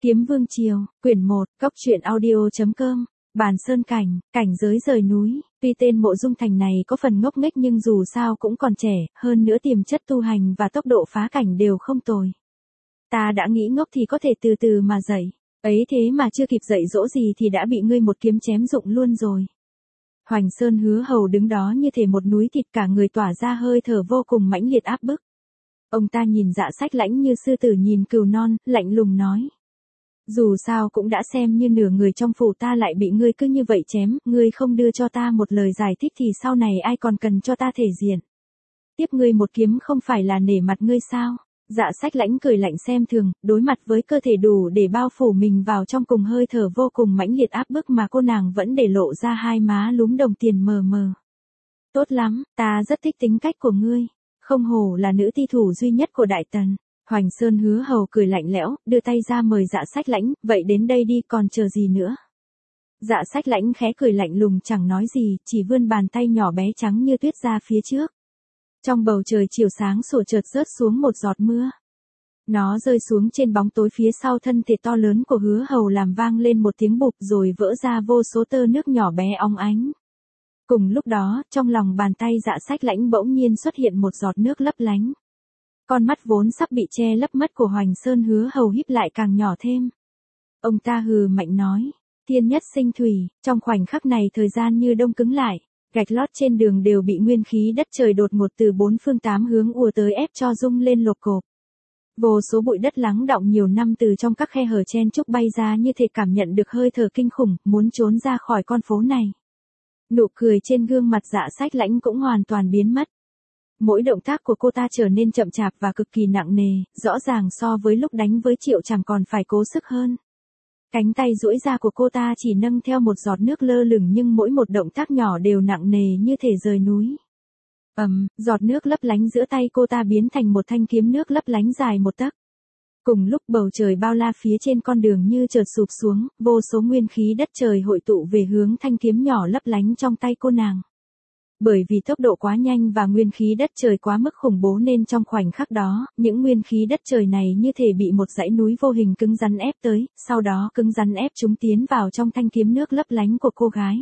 Kiếm Vương Triều, quyển 1, cốc truyện audio.com, Bàn Sơn Cảnh, cảnh giới rời núi, tuy tên Mộ Dung Thành này có phần ngốc nghếch nhưng dù sao cũng còn trẻ, hơn nữa tiềm chất tu hành và tốc độ phá cảnh đều không tồi. Ta đã nghĩ ngốc thì có thể từ từ mà dạy, ấy thế mà chưa kịp dạy dỗ gì thì đã bị ngươi một kiếm chém rụng luôn rồi. Hoành Sơn Hứa Hầu đứng đó như thể một núi thịt, cả người tỏa ra hơi thở vô cùng mãnh liệt áp bức. Ông ta nhìn Dạ Sách Lãnh như sư tử nhìn cừu non, lạnh lùng nói. Dù sao cũng đã xem như nửa người trong phủ ta lại bị ngươi cứ như vậy chém, ngươi không đưa cho ta một lời giải thích thì sau này ai còn cần cho ta thể diện. Tiếp ngươi một kiếm không phải là nể mặt ngươi sao? Dạ Sách Lãnh cười lạnh xem thường, đối mặt với cơ thể đủ để bao phủ mình vào trong cùng hơi thở vô cùng mãnh liệt áp bức mà cô nàng vẫn để lộ ra hai má lúm đồng tiền mờ mờ. Tốt lắm, ta rất thích tính cách của ngươi, không hổ là nữ thi thủ duy nhất của Đại Tần. Hoành Sơn Hứa Hầu cười lạnh lẽo, đưa tay ra mời Dạ Sách Lãnh, vậy đến đây đi còn chờ gì nữa. Dạ Sách Lãnh khẽ cười lạnh lùng chẳng nói gì, chỉ vươn bàn tay nhỏ bé trắng như tuyết ra phía trước. Trong bầu trời chiều sáng sủa chợt rớt xuống một giọt mưa. Nó rơi xuống trên bóng tối phía sau thân thể to lớn của Hứa Hầu làm vang lên một tiếng bụp rồi vỡ ra vô số tơ nước nhỏ bé óng ánh. Cùng lúc đó, trong lòng bàn tay Dạ Sách Lãnh bỗng nhiên xuất hiện một giọt nước lấp lánh. Con mắt vốn sắp bị che lấp mất của Hoành Sơn Hứa Hầu híp lại càng nhỏ thêm. Ông ta hừ mạnh nói, thiên nhất sinh thủy, trong khoảnh khắc này thời gian như đông cứng lại, gạch lót trên đường đều bị nguyên khí đất trời đột ngột từ bốn phương tám hướng ùa tới ép cho rung lên lột cộp. Vô số bụi đất lắng đọng nhiều năm từ trong các khe hở chen chúc bay ra như thể cảm nhận được hơi thở kinh khủng, muốn trốn ra khỏi con phố này. Nụ cười trên gương mặt Dạ Sách Lãnh cũng hoàn toàn biến mất. Mỗi động tác của cô ta trở nên chậm chạp và cực kỳ nặng nề, rõ ràng so với lúc đánh với Triệu Trảm còn phải cố sức hơn. Cánh tay duỗi ra của cô ta chỉ nâng theo một giọt nước lơ lửng nhưng mỗi một động tác nhỏ đều nặng nề như thể rời núi. Giọt nước lấp lánh giữa tay cô ta biến thành một thanh kiếm nước lấp lánh dài một tấc. Cùng lúc bầu trời bao la phía trên con đường như chợt sụp xuống, vô số nguyên khí đất trời hội tụ về hướng thanh kiếm nhỏ lấp lánh trong tay cô nàng. Bởi vì tốc độ quá nhanh và nguyên khí đất trời quá mức khủng bố nên trong khoảnh khắc đó, những nguyên khí đất trời này như thể bị một dãy núi vô hình cứng rắn ép tới, sau đó cứng rắn ép chúng tiến vào trong thanh kiếm nước lấp lánh của cô gái.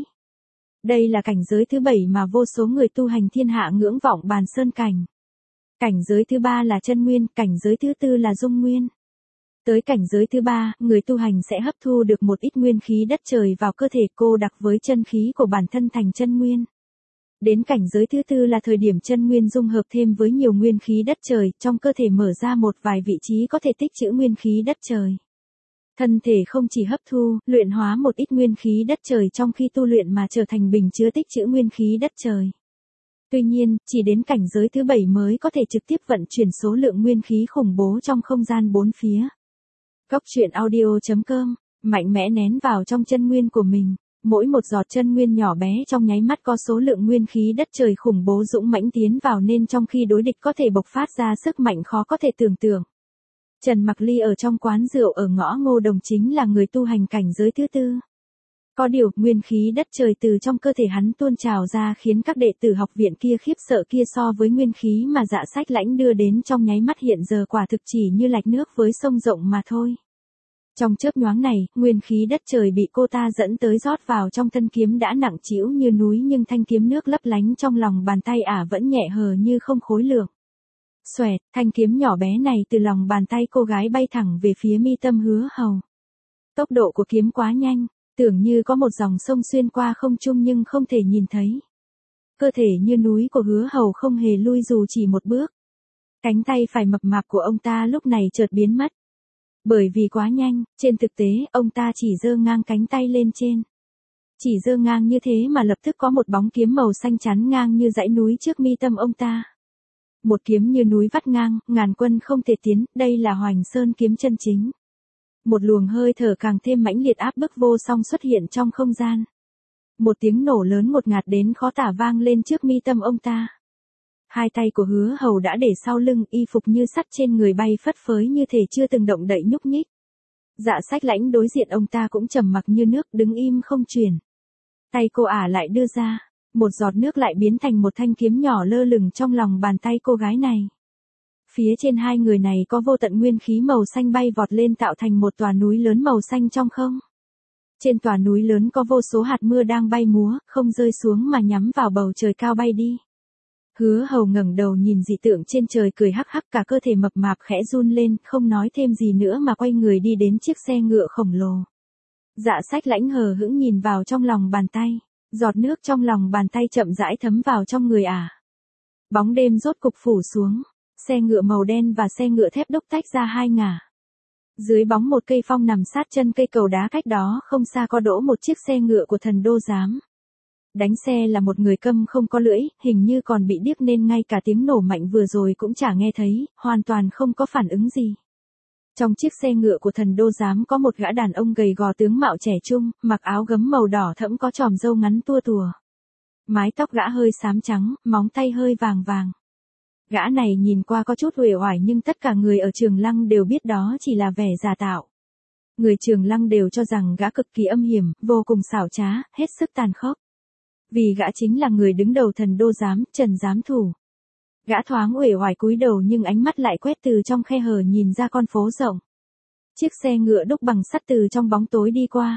Đây là cảnh giới thứ 7 mà vô số người tu hành thiên hạ ngưỡng vọng Bàn Sơn Cảnh. Cảnh giới thứ 3 là chân nguyên, cảnh giới thứ 4 là dung nguyên. Tới cảnh giới thứ 3, người tu hành sẽ hấp thu được một ít nguyên khí đất trời vào cơ thể cô đặc với chân khí của bản thân thành chân nguyên. Đến cảnh giới thứ 4 là thời điểm chân nguyên dung hợp thêm với nhiều nguyên khí đất trời, trong cơ thể mở ra một vài vị trí có thể tích trữ nguyên khí đất trời. Thân thể không chỉ hấp thu, luyện hóa một ít nguyên khí đất trời trong khi tu luyện mà trở thành bình chứa tích trữ nguyên khí đất trời. Tuy nhiên, chỉ đến cảnh giới thứ 7 mới có thể trực tiếp vận chuyển số lượng nguyên khí khủng bố trong không gian bốn phía. cốc truyện audio.com, mạnh mẽ nén vào trong chân nguyên của mình. Mỗi một giọt chân nguyên nhỏ bé trong nháy mắt có số lượng nguyên khí đất trời khủng bố dũng mãnh tiến vào nên trong khi đối địch có thể bộc phát ra sức mạnh khó có thể tưởng tượng. Trần Mặc Ly ở trong quán rượu ở ngõ Ngô Đồng chính là người tu hành cảnh giới thứ 4. Có điều, nguyên khí đất trời từ trong cơ thể hắn tuôn trào ra khiến các đệ tử học viện kia khiếp sợ kia so với nguyên khí mà Dạ Sách Lãnh đưa đến trong nháy mắt hiện giờ quả thực chỉ như lạch nước với sông rộng mà thôi. Trong chớp nhoáng này, nguyên khí đất trời bị cô ta dẫn tới rót vào trong thân kiếm đã nặng trĩu như núi nhưng thanh kiếm nước lấp lánh trong lòng bàn tay ả vẫn nhẹ hờ như không khối lượng. Xoẹt, thanh kiếm nhỏ bé này từ lòng bàn tay cô gái bay thẳng về phía mi tâm Hứa Hầu. Tốc độ của kiếm quá nhanh, tưởng như có một dòng sông xuyên qua không trung nhưng không thể nhìn thấy. Cơ thể như núi của Hứa Hầu không hề lui dù chỉ một bước. Cánh tay phải mập mạp của ông ta lúc này chợt biến mất. Bởi vì quá nhanh, trên thực tế, ông ta chỉ giơ ngang cánh tay lên trên. Chỉ giơ ngang như thế mà lập tức có một bóng kiếm màu xanh chắn ngang như dãy núi trước mi tâm ông ta. Một kiếm như núi vắt ngang, ngàn quân không thể tiến, đây là Hoành Sơn kiếm chân chính. Một luồng hơi thở càng thêm mãnh liệt áp bức vô song xuất hiện trong không gian. Một tiếng nổ lớn ngột ngạt đến khó tả vang lên trước mi tâm ông ta. Hai tay của Hứa Hầu đã để sau lưng, y phục như sắt trên người bay phất phới như thể chưa từng động đậy nhúc nhích. Dạ Sách Lãnh đối diện ông ta cũng trầm mặc như nước, đứng im không chuyển. Tay cô ả lại đưa ra, một giọt nước lại biến thành một thanh kiếm nhỏ lơ lửng trong lòng bàn tay cô gái này. Phía trên hai người này có vô tận nguyên khí màu xanh bay vọt lên tạo thành một tòa núi lớn màu xanh trong không. Trên tòa núi lớn có vô số hạt mưa đang bay múa, không rơi xuống mà nhắm vào bầu trời cao bay đi. Hứa Hầu ngẩng đầu nhìn dị tượng trên trời cười hắc hắc, cả cơ thể mập mạp khẽ run lên, không nói thêm gì nữa mà quay người đi đến chiếc xe ngựa khổng lồ. Dạ Sách Lãnh hờ hững nhìn vào trong lòng bàn tay, giọt nước trong lòng bàn tay chậm rãi thấm vào trong người ả. Bóng đêm rốt cục phủ xuống, xe ngựa màu đen và xe ngựa thép đúc tách ra hai ngả. Dưới bóng một cây phong nằm sát chân cây cầu đá cách đó không xa có đỗ một chiếc xe ngựa của thần đô giám. Đánh xe là một người câm không có lưỡi, hình như còn bị điếc nên ngay cả tiếng nổ mạnh vừa rồi cũng chả nghe thấy, hoàn toàn không có phản ứng gì. Trong chiếc xe ngựa của thần đô giám có một gã đàn ông gầy gò tướng mạo trẻ trung, mặc áo gấm màu đỏ thẫm có chòm râu ngắn tua tùa. Mái tóc gã hơi xám trắng, móng tay hơi vàng vàng. Gã này nhìn qua có chút uể oải nhưng tất cả người ở Trường Lăng đều biết đó chỉ là vẻ giả tạo. Người Trường Lăng đều cho rằng gã cực kỳ âm hiểm, vô cùng xảo trá, hết sức tàn khốc. Vì gã chính là người đứng đầu thần đô giám, Trần Giám Thủ. Gã thoáng uể oải cúi đầu nhưng ánh mắt lại quét từ trong khe hở nhìn ra con phố rộng. Chiếc xe ngựa đúc bằng sắt từ trong bóng tối đi qua.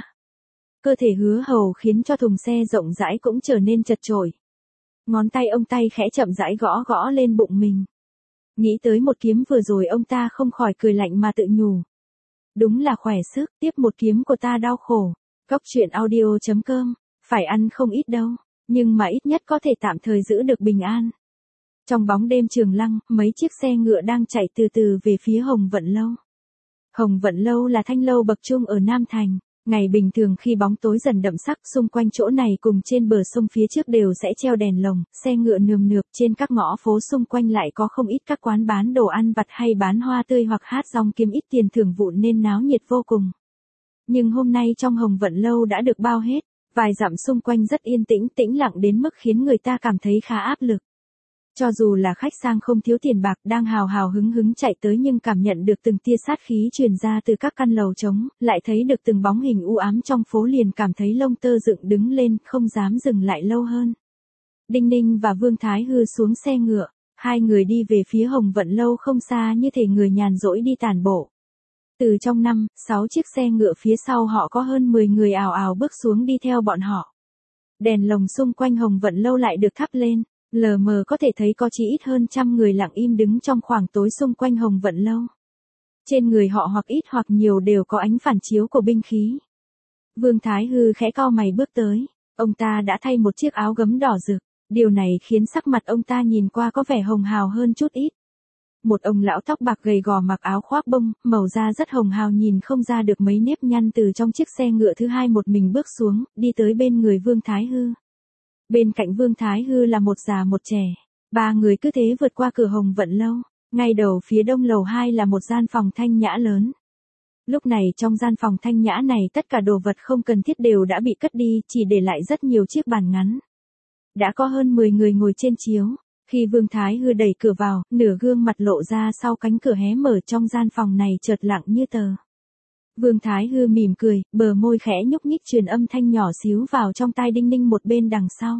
Cơ thể Hứa Hầu khiến cho thùng xe rộng rãi cũng trở nên chật chội. Ngón tay ông tay khẽ chậm rãi gõ gõ lên bụng mình. Nghĩ tới một kiếm vừa rồi ông ta không khỏi cười lạnh mà tự nhủ. Đúng là khỏe sức, tiếp một kiếm của ta đau khổ. Cóc truyện audio.com, phải ăn không ít đâu, nhưng mà ít nhất có thể tạm thời giữ được bình an. Trong bóng đêm Trường Lăng, mấy chiếc xe ngựa đang chạy từ từ về phía Hồng Vận Lâu. Hồng Vận Lâu là thanh lâu bậc trung ở Nam Thành. Ngày bình thường khi bóng tối dần đậm sắc, xung quanh chỗ này cùng trên bờ sông phía trước đều sẽ treo đèn lồng, xe ngựa nườm nượp, trên các ngõ phố xung quanh lại có không ít các quán bán đồ ăn vặt hay bán hoa tươi hoặc hát rong kiếm ít tiền thưởng vụn nên náo nhiệt vô cùng. Nhưng hôm nay trong Hồng Vận Lâu đã được bao hết, vài dặm xung quanh rất yên tĩnh, tĩnh lặng đến mức khiến người ta cảm thấy khá áp lực. Cho dù là khách sang không thiếu tiền bạc đang hào hào hứng hứng chạy tới nhưng cảm nhận được từng tia sát khí truyền ra từ các căn lầu trống, lại thấy được từng bóng hình u ám trong phố liền cảm thấy lông tơ dựng đứng lên, không dám dừng lại lâu hơn. Đinh Ninh và Vương Thái Hư xuống xe ngựa, hai người đi về phía Hồng Vận Lâu không xa như thể người nhàn rỗi đi tản bộ. Từ trong 5-6 chiếc xe ngựa phía sau họ có hơn 10 người ào ào bước xuống đi theo bọn họ. Đèn lồng xung quanh Hồng Vận Lâu lại được thắp lên. Lờ mờ có thể thấy có chỉ ít hơn 100 người lặng im đứng trong khoảng tối xung quanh Hồng Vận Lâu. Trên người họ hoặc ít hoặc nhiều đều có ánh phản chiếu của binh khí. Vương Thái Hư khẽ cau mày bước tới. Ông ta đã thay một chiếc áo gấm đỏ rực. Điều này khiến sắc mặt ông ta nhìn qua có vẻ hồng hào hơn chút ít. Một ông lão tóc bạc gầy gò mặc áo khoác bông, màu da rất hồng hào nhìn không ra được mấy nếp nhăn từ trong chiếc xe ngựa thứ hai một mình bước xuống, đi tới bên người Vương Thái Hư. Bên cạnh Vương Thái Hư là một già một trẻ. Ba người cứ thế vượt qua cửa Hồng Vận Lâu. Ngay đầu phía đông lầu 2 là một gian phòng thanh nhã lớn. Lúc này trong gian phòng thanh nhã này tất cả đồ vật không cần thiết đều đã bị cất đi, chỉ để lại rất nhiều chiếc bàn ngắn. Đã có hơn 10 người ngồi trên chiếu. Khi Vương Thái Hư đẩy cửa vào, nửa gương mặt lộ ra sau cánh cửa hé mở trong gian phòng này chợt lặng như tờ. Vương Thái Hư mỉm cười, bờ môi khẽ nhúc nhích truyền âm thanh nhỏ xíu vào trong tai Đinh Ninh một bên đằng sau.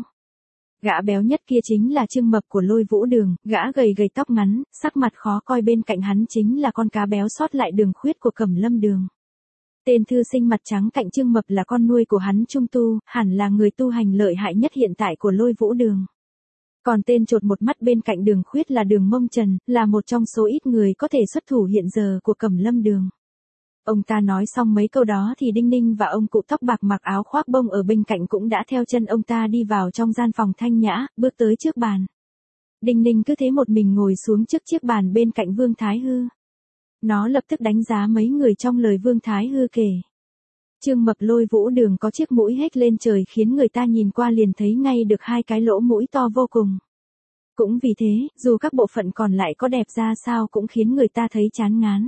Gã béo nhất kia chính là Trương Mập của Lôi Vũ Đường, gã gầy gầy tóc ngắn, sắc mặt khó coi bên cạnh hắn chính là con cá béo sót lại Đường Khuyết của Cẩm Lâm Đường. Tên thư sinh mặt trắng cạnh Trương Mập là con nuôi của hắn Trung Tu, hẳn là người tu hành lợi hại nhất hiện tại của Lôi Vũ Đường. Còn tên chột một mắt bên cạnh Đường Khuyết là Đường Mông Trần, là một trong số ít người có thể xuất thủ hiện giờ của Cẩm Lâm Đường. Ông ta nói xong mấy câu đó thì Đinh Ninh và ông cụ tóc bạc mặc áo khoác bông ở bên cạnh cũng đã theo chân ông ta đi vào trong gian phòng thanh nhã, bước tới trước bàn. Đinh Ninh cứ thế một mình ngồi xuống trước chiếc bàn bên cạnh Vương Thái Hư. Nó lập tức đánh giá mấy người trong lời Vương Thái Hư kể. Trương Mập Lôi Vũ Đường có chiếc mũi hếch lên trời khiến người ta nhìn qua liền thấy ngay được hai cái lỗ mũi to vô cùng. Cũng vì thế, dù các bộ phận còn lại có đẹp ra sao cũng khiến người ta thấy chán ngán.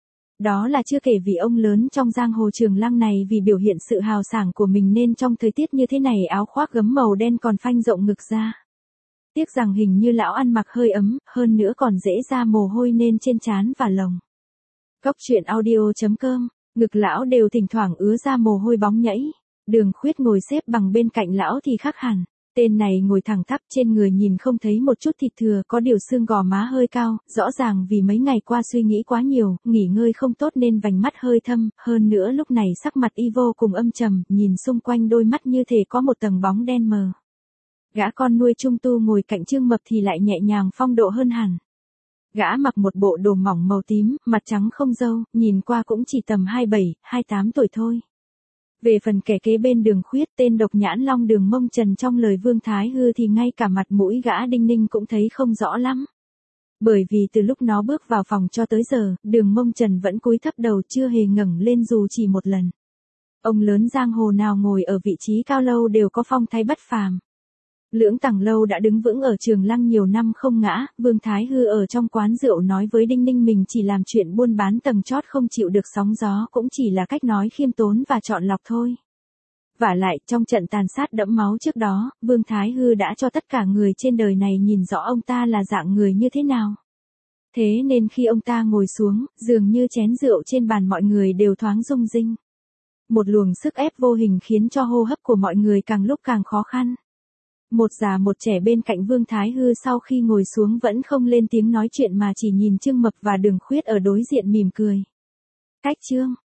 Đó là chưa kể vì ông lớn trong giang hồ Trường Lăng này vì biểu hiện sự hào sảng của mình nên trong thời tiết như thế này áo khoác gấm màu đen còn phanh rộng ngực ra. Tiếc rằng hình như lão ăn mặc hơi ấm, hơn nữa còn dễ ra mồ hôi nên trên trán và lồng. Cóc truyện audio.com, ngực lão đều thỉnh thoảng ứa ra mồ hôi bóng nhẫy. Đường Khuyết ngồi xếp bằng bên cạnh lão thì khác hẳn. Tên này ngồi thẳng tắp, trên người nhìn không thấy một chút thịt thừa, có điều xương gò má hơi cao, rõ ràng vì mấy ngày qua suy nghĩ quá nhiều, nghỉ ngơi không tốt nên vành mắt hơi thâm, hơn nữa lúc này sắc mặt y vô cùng âm trầm, nhìn xung quanh đôi mắt như thể có một tầng bóng đen mờ. Gã con nuôi Trung Tu ngồi cạnh Trương Mập thì lại nhẹ nhàng phong độ hơn hẳn. Gã mặc một bộ đồ mỏng màu tím, mặt trắng không râu, nhìn qua cũng chỉ tầm 27, 28 tuổi thôi. Về phần kẻ kế bên Đường Khuyết, tên độc nhãn long Đường Mông Trần trong lời Vương Thái Hư thì ngay cả mặt mũi gã Đinh Ninh cũng thấy không rõ lắm. Bởi vì từ lúc nó bước vào phòng cho tới giờ, Đường Mông Trần vẫn cúi thấp đầu chưa hề ngẩng lên dù chỉ một lần. Ông lớn giang hồ nào ngồi ở vị trí cao lâu đều có phong thái bất phàm. Lưỡng Tằng Lâu đã đứng vững ở Trường Lăng nhiều năm không ngã, Vương Thái Hư ở trong quán rượu nói với Đinh Ninh mình chỉ làm chuyện buôn bán tầng chót không chịu được sóng gió cũng chỉ là cách nói khiêm tốn và chọn lọc thôi. Vả lại, trong trận tàn sát đẫm máu trước đó, Vương Thái Hư đã cho tất cả người trên đời này nhìn rõ ông ta là dạng người như thế nào. Thế nên khi ông ta ngồi xuống, dường như chén rượu trên bàn mọi người đều thoáng rung rinh. Một luồng sức ép vô hình khiến cho hô hấp của mọi người càng lúc càng khó khăn. Một già một trẻ bên cạnh Vương Thái Hư sau khi ngồi xuống vẫn không lên tiếng nói chuyện mà chỉ nhìn Trương Mập và Đường Khuyết ở đối diện mỉm cười. Cách Trương